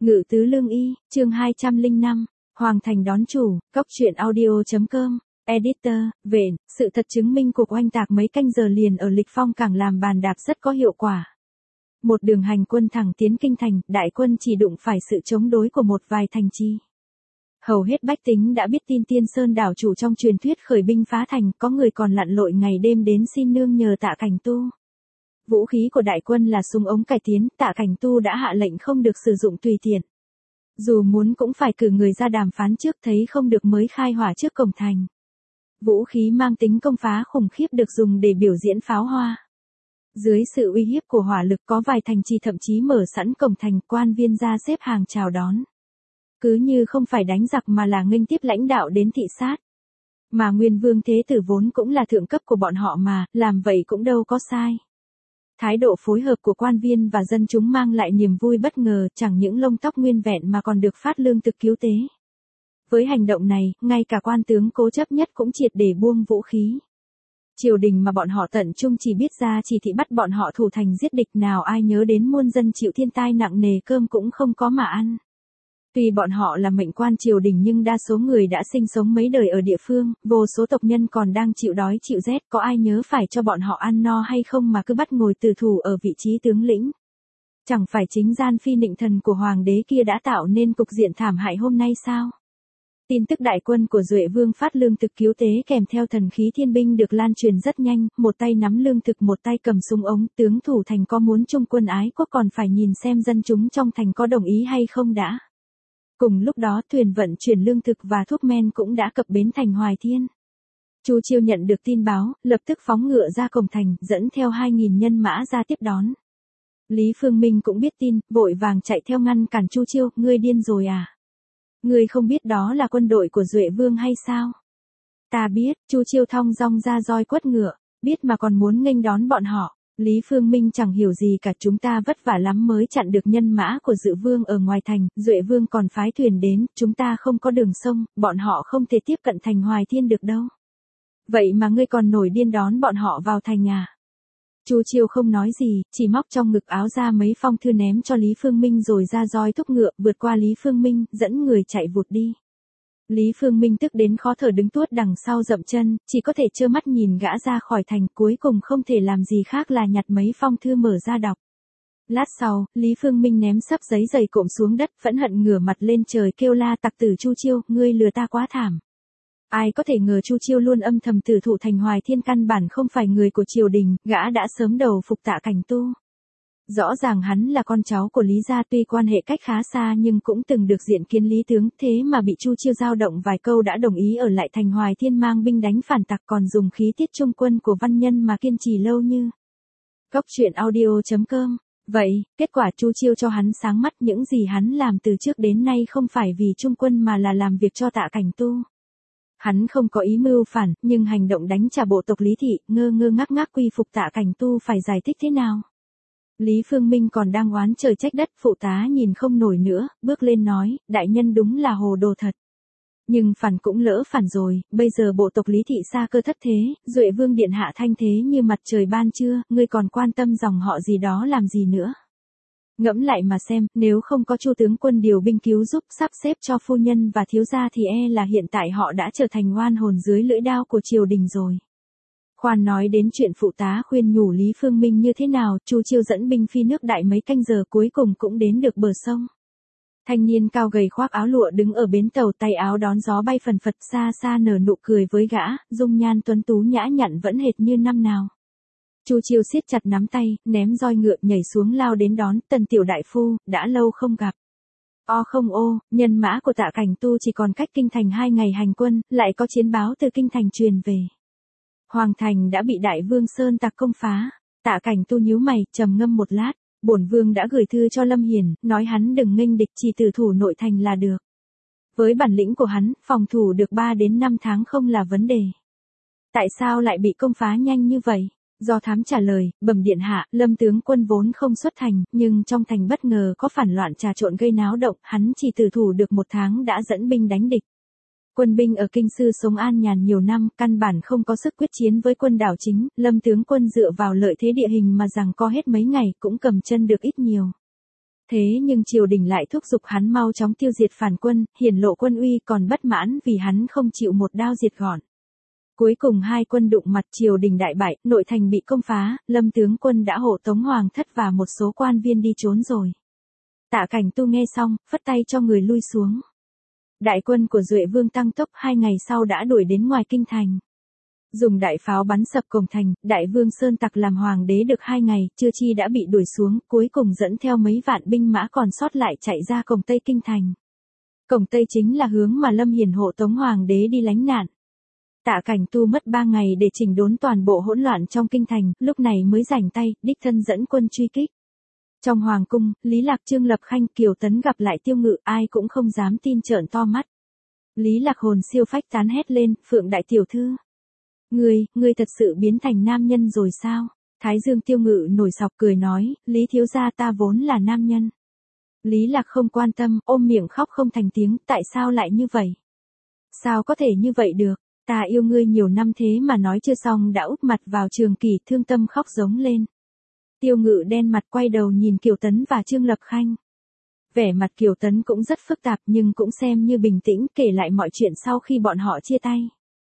Ngự tứ lương y, chương 205, Hoàng Thành đón chủ, Cóc truyện audio.com, Editor, Vện, sự thật chứng minh cuộc oanh tạc mấy canh giờ liền ở Lịch Phong Cảng làm bàn đạp rất có hiệu quả. Một đường hành quân thẳng tiến kinh thành, đại quân chỉ đụng phải sự chống đối của một vài thành trì. Hầu hết bách tính đã biết tin Tiên Sơn đảo chủ trong truyền thuyết khởi binh phá thành, có người còn lặn lội ngày đêm đến xin nương nhờ Tạ Cảnh Tu. Vũ khí của đại quân là súng ống cải tiến, Tạ Cảnh Tu đã hạ lệnh không được sử dụng tùy tiện. Dù muốn cũng phải cử người ra đàm phán trước, thấy không được mới khai hỏa trước cổng thành. Vũ khí mang tính công phá khủng khiếp được dùng để biểu diễn pháo hoa. Dưới sự uy hiếp của hỏa lực, có vài thành trì thậm chí mở sẵn cổng thành, quan viên ra xếp hàng chào đón. Cứ như không phải đánh giặc mà là nghênh tiếp lãnh đạo đến thị sát. Mà Nguyên Vương Thế Tử vốn cũng là thượng cấp của bọn họ mà, làm vậy cũng đâu có sai. Thái độ phối hợp của quan viên và dân chúng mang lại niềm vui bất ngờ, chẳng những lông tóc nguyên vẹn mà còn được phát lương thực cứu tế. Với hành động này, ngay cả quan tướng cố chấp nhất cũng triệt để buông vũ khí. Triều đình mà bọn họ tận trung chỉ biết ra chỉ thị bắt bọn họ thủ thành giết địch, nào ai nhớ đến muôn dân chịu thiên tai nặng nề cơm cũng không có mà ăn. Tuy bọn họ là mệnh quan triều đình nhưng đa số người đã sinh sống mấy đời ở địa phương, vô số tộc nhân còn đang chịu đói chịu rét, có ai nhớ phải cho bọn họ ăn no hay không mà cứ bắt ngồi tử thủ ở vị trí tướng lĩnh. Chẳng phải chính gian phi nịnh thần của hoàng đế kia đã tạo nên cục diện thảm hại hôm nay sao? Tin tức đại quân của Duệ Vương phát lương thực cứu tế kèm theo thần khí thiên binh được lan truyền rất nhanh, một tay nắm lương thực một tay cầm súng ống, tướng thủ thành có muốn chung quân ái quốc còn phải nhìn xem dân chúng trong thành có đồng ý hay không đã. Cùng lúc đó thuyền vận chuyển lương thực và thuốc men cũng đã cập bến thành Hoài Thiên. Chu Chiêu nhận được tin báo, lập tức phóng ngựa ra cổng thành, dẫn theo 2.000 nhân mã ra tiếp đón. Lý Phương Minh cũng biết tin, vội vàng chạy theo ngăn cản Chu Chiêu, ngươi điên rồi à? Ngươi không biết đó là quân đội của Duệ Vương hay sao? Ta biết, Chu Chiêu thong dong ra roi quất ngựa, biết mà còn muốn nghênh đón bọn họ. Lý Phương Minh chẳng hiểu gì cả, chúng ta vất vả lắm mới chặn được nhân mã của Dự Vương ở ngoài thành, Duệ Vương còn phái thuyền đến, chúng ta không có đường sông, bọn họ không thể tiếp cận thành Hoài Thiên được đâu. Vậy mà ngươi còn nổi điên đón bọn họ vào thành à? Chu Chiêu không nói gì, chỉ móc trong ngực áo ra mấy phong thư ném cho Lý Phương Minh rồi ra roi thúc ngựa, vượt qua Lý Phương Minh, dẫn người chạy vụt đi. Lý Phương Minh tức đến khó thở đứng tuốt đằng sau dậm chân, chỉ có thể trơ mắt nhìn gã ra khỏi thành, cuối cùng không thể làm gì khác là nhặt mấy phong thư mở ra đọc. Lát sau, Lý Phương Minh ném sấp giấy dày cộm xuống đất, phẫn hận ngửa mặt lên trời kêu la tặc tử Chu Chiêu, ngươi lừa ta quá thảm. Ai có thể ngờ Chu Chiêu luôn âm thầm tử thủ thành Hoài Thiên, căn bản không phải người của triều đình, gã đã sớm đầu phục Tạ Cảnh Tu. Rõ ràng hắn là con cháu của Lý gia, tuy quan hệ cách khá xa nhưng cũng từng được diện kiến Lý tướng, thế mà bị Chu Chiêu dao động vài câu đã đồng ý ở lại thành Hoài Thiên mang binh đánh phản tặc, còn dùng khí tiết trung quân của văn nhân mà kiên trì lâu như. Cóc truyện audio.com. Vậy, kết quả Chu Chiêu cho hắn sáng mắt, những gì hắn làm từ trước đến nay không phải vì trung quân mà là làm việc cho Tạ Cảnh Tu. Hắn không có ý mưu phản, nhưng hành động đánh trả bộ tộc Lý thị, ngơ ngơ ngác ngác quy phục Tạ Cảnh Tu phải giải thích thế nào? Lý Phương Minh còn đang oán trời trách đất, phụ tá nhìn không nổi nữa, bước lên nói, đại nhân đúng là hồ đồ thật. Nhưng phản cũng lỡ phản rồi, bây giờ bộ tộc Lý thị xa cơ thất thế, Duệ Vương điện hạ thanh thế như mặt trời ban trưa, ngươi còn quan tâm dòng họ gì đó làm gì nữa? Ngẫm lại mà xem, nếu không có Chu tướng quân điều binh cứu giúp sắp xếp cho phu nhân và thiếu gia thì e là hiện tại họ đã trở thành oan hồn dưới lưỡi đao của triều đình rồi. Khoan nói đến chuyện phụ tá khuyên nhủ Lý Phương Minh như thế nào, Chu Chiêu dẫn binh phi nước đại mấy canh giờ cuối cùng cũng đến được bờ sông. Thanh niên cao gầy khoác áo lụa đứng ở bến tàu, tay áo đón gió bay phần phật, xa xa nở nụ cười với gã, dung nhan tuấn tú nhã nhặn vẫn hệt như năm nào. Chu Chiêu siết chặt nắm tay, ném roi ngựa nhảy xuống lao đến đón, Tần tiểu đại phu, đã lâu không gặp. Không ô, nhân mã của Tạ Cảnh Tu chỉ còn cách kinh thành 2 ngày hành quân, lại có chiến báo từ kinh thành truyền về. Hoàng thành đã bị Đại Vương Sơn tặc công phá. Tạ Cảnh Tu nhíu mày, trầm ngâm một lát, bổn vương đã gửi thư cho Lâm Hiển, nói hắn đừng nghênh địch, chỉ tử thủ nội thành là được. Với bản lĩnh của hắn, phòng thủ được 3 đến 5 tháng không là vấn đề. Tại sao lại bị công phá nhanh như vậy? Do Thám trả lời, bẩm điện hạ, Lâm tướng quân vốn không xuất thành, nhưng trong thành bất ngờ có phản loạn trà trộn gây náo động, hắn chỉ tử thủ được 1 tháng đã dẫn binh đánh địch. Quân binh ở kinh sư sống an nhàn nhiều năm, căn bản không có sức quyết chiến với quân đảo chính, Lâm tướng quân dựa vào lợi thế địa hình mà giằng co hết mấy ngày cũng cầm chân được ít nhiều. Thế nhưng triều đình lại thúc giục hắn mau chóng tiêu diệt phản quân, hiển lộ quân uy, còn bất mãn vì hắn không chịu một đao diệt gọn. Cuối cùng hai quân đụng mặt, triều đình đại bại, nội thành bị công phá, Lâm tướng quân đã hộ tống hoàng thất và một số quan viên đi trốn rồi. Tạ Cảnh Tu nghe xong, phất tay cho người lui xuống. Đại quân của Duệ Vương tăng tốc 2 ngày sau đã đuổi đến ngoài kinh thành. Dùng đại pháo bắn sập cổng thành, Đại Vương Sơn Tặc làm hoàng đế được 2 ngày, chưa chi đã bị đuổi xuống, cuối cùng dẫn theo mấy vạn binh mã còn sót lại chạy ra cổng Tây kinh thành. Cổng Tây chính là hướng mà Lâm Hiền hộ tống hoàng đế đi lánh nạn. Tạ Cảnh Tu mất 3 ngày để chỉnh đốn toàn bộ hỗn loạn trong kinh thành, lúc này mới rảnh tay, đích thân dẫn quân truy kích. Trong hoàng cung, Lý Lạc, Trương Lập Khanh, Kiều Tấn gặp lại Tiêu Ngự, ai cũng không dám tin, trợn to mắt. Lý Lạc hồn siêu phách tán hét lên, Phượng đại tiểu thư. Ngươi thật sự biến thành nam nhân rồi sao? Thái Dương Tiêu Ngự nổi sọc cười nói, Lý thiếu gia ta vốn là nam nhân. Lý Lạc không quan tâm, ôm miệng khóc không thành tiếng, tại sao lại như vậy? Sao có thể như vậy được? Ta yêu ngươi nhiều năm thế mà nói chưa xong đã úp mặt vào Trường Kỷ, thương tâm khóc giống lên. Tiêu Ngự đen mặt quay đầu nhìn Kiều Tấn và Trương Lập Khanh. Vẻ mặt Kiều Tấn cũng rất phức tạp nhưng cũng xem như bình tĩnh, kể lại mọi chuyện sau khi bọn họ chia tay.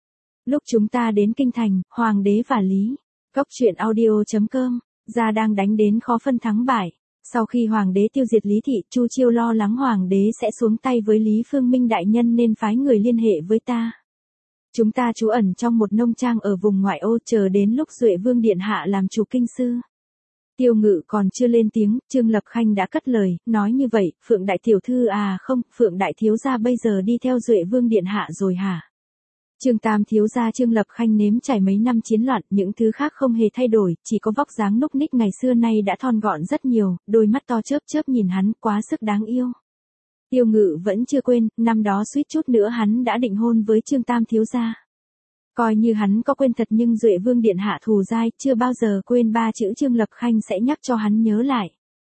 Lúc chúng ta đến kinh thành, Hoàng đế và Lý. Cốc truyện audio.com, gia đang đánh đến khó phân thắng bại. Sau khi Hoàng đế tiêu diệt Lý Thị, Chu Chiêu lo lắng Hoàng đế sẽ xuống tay với Lý Phương Minh đại nhân nên phái người liên hệ với ta. Chúng ta trú ẩn trong một nông trang ở vùng ngoại ô, chờ đến lúc Duệ Vương điện hạ làm chủ kinh sư. Tiêu Ngự còn chưa lên tiếng, Trương Lập Khanh đã cất lời, nói như vậy, Phượng đại tiểu thư à không, Phượng đại thiếu gia bây giờ đi theo Duệ Vương điện hạ rồi hả? Trương Tam thiếu gia Trương Lập Khanh nếm trải mấy năm chiến loạn, những thứ khác không hề thay đổi, chỉ có vóc dáng núc ních ngày xưa nay đã thon gọn rất nhiều, đôi mắt to chớp chớp nhìn hắn, quá sức đáng yêu. Tiêu Ngự vẫn chưa quên, năm đó suýt chút nữa hắn đã định hôn với Trương Tam thiếu gia. Coi như hắn có quên thật nhưng Duệ Vương điện hạ thù dai, chưa bao giờ quên 3 chữ Trương Lập Khanh sẽ nhắc cho hắn nhớ lại.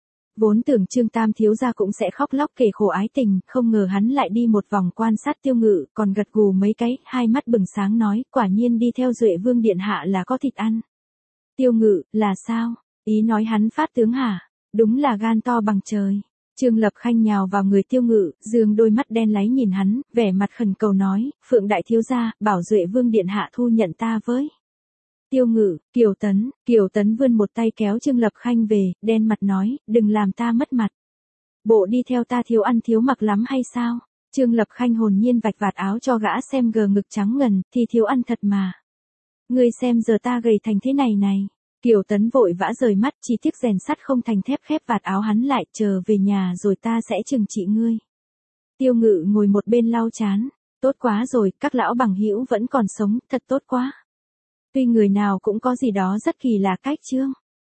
Vốn tưởng Trương Tam thiếu gia cũng sẽ khóc lóc kể khổ ái tình, không ngờ hắn lại đi một vòng quan sát Tiêu Ngự, còn gật gù mấy cái, hai mắt bừng sáng nói, quả nhiên đi theo Duệ Vương điện hạ là có thịt ăn. Tiêu Ngự, là sao? Ý nói hắn phát tướng hả? Đúng là gan to bằng trời. Trương Lập Khanh nhào vào người Tiêu Ngự, dương đôi mắt đen láy nhìn hắn, vẻ mặt khẩn cầu nói, Phượng đại thiếu gia, bảo Duệ Vương điện hạ thu nhận ta với. Tiêu Ngự, Kiều Tấn vươn một tay kéo Trương Lập Khanh về, đen mặt nói, đừng làm ta mất mặt. Bộ đi theo ta thiếu ăn thiếu mặc lắm hay sao? Trương Lập Khanh hồn nhiên vạch vạt áo cho gã xem, gờ ngực trắng ngần, thì thiếu ăn thật mà. Ngươi xem giờ ta gầy thành thế này này. Kiều Tấn vội vã rời mắt, chỉ tiếc rèn sắt không thành thép, khép vạt áo hắn lại, chờ về nhà rồi ta sẽ trừng trị ngươi. Tiêu Ngự ngồi một bên lau chán, tốt quá rồi, các lão bằng hữu vẫn còn sống, thật tốt quá. Tuy người nào cũng có gì đó rất kỳ lạ cách chương.